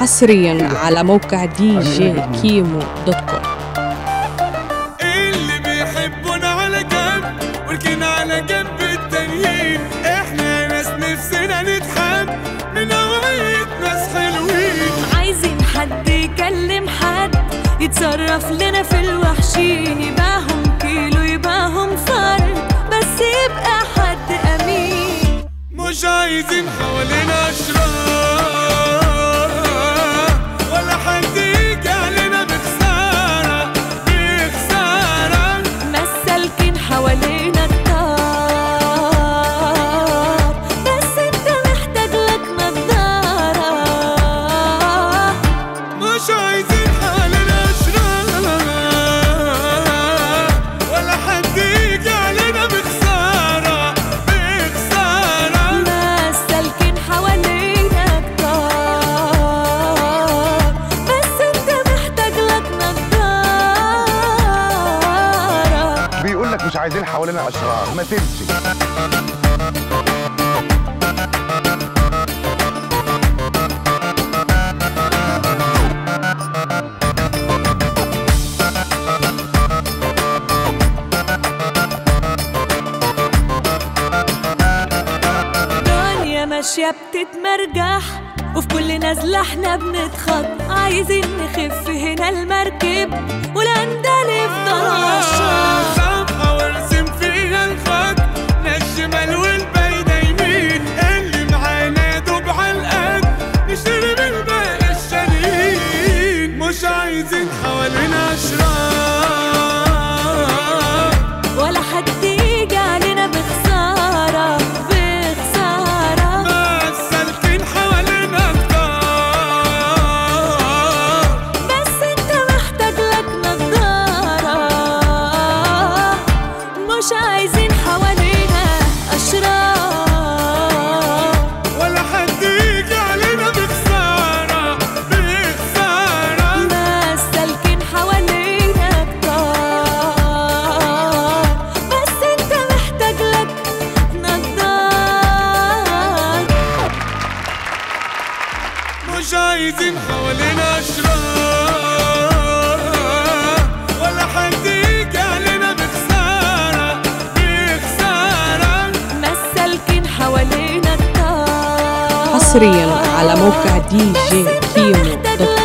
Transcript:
حصريا على موقع djkimo.com. اللي بيحبونا على جنب ولكن على جنب التانيين، احنا ناس نفسنا نتحب من نوعية ناس حلوين. عايزين حد يكلم حد يتصرف لنا في الوحشين، يباهم كيلو يباهم فرد بس يبقى حد أمين. مش عايزين حوالينا أشرار ولا حد يجي علينا بخسارة بخسارة، مسالكين حوالينا كتار بس انت محتاج لك نضارة. مش عايزين حوالينا أشرار ولا حد يجي علينا بخسارة بخسارة، مسالكين حوالينا كتار بس انت محتاج لك نضارة. بيقول لك مش عايزين حوالينا اشرار، ما تمشي. دنيا ماشية بتتمرجح وفي كل نزلة احنا بنتخط، عايزين نخف هنا المركب والأندال يفضل عالشط. صفحة وارسم فيها الخط، لا الشمال والبايدة يمين، اللي معانا يدوب عالقد نشتري من باقي الشاريين. مش عايزين حوالينا أشرار ولا حد يجي علينا بخسارة بخسارة، بس سالكين حوالينا كتار بس انت محتاج لك نضارة. مش عايزين حوالينا أشرار ولا حد يجي علينا بخسارة بخسارة، مسالكين حوالينا كتار بس انت محتاج لك نضارة. مش عايزين حوالينا أشرار ولا حد يجي علينا بخسارة بخسارة، مسالكين حوالينا كتار حصريا على موقع بس انت djkimo.com. محتاج لك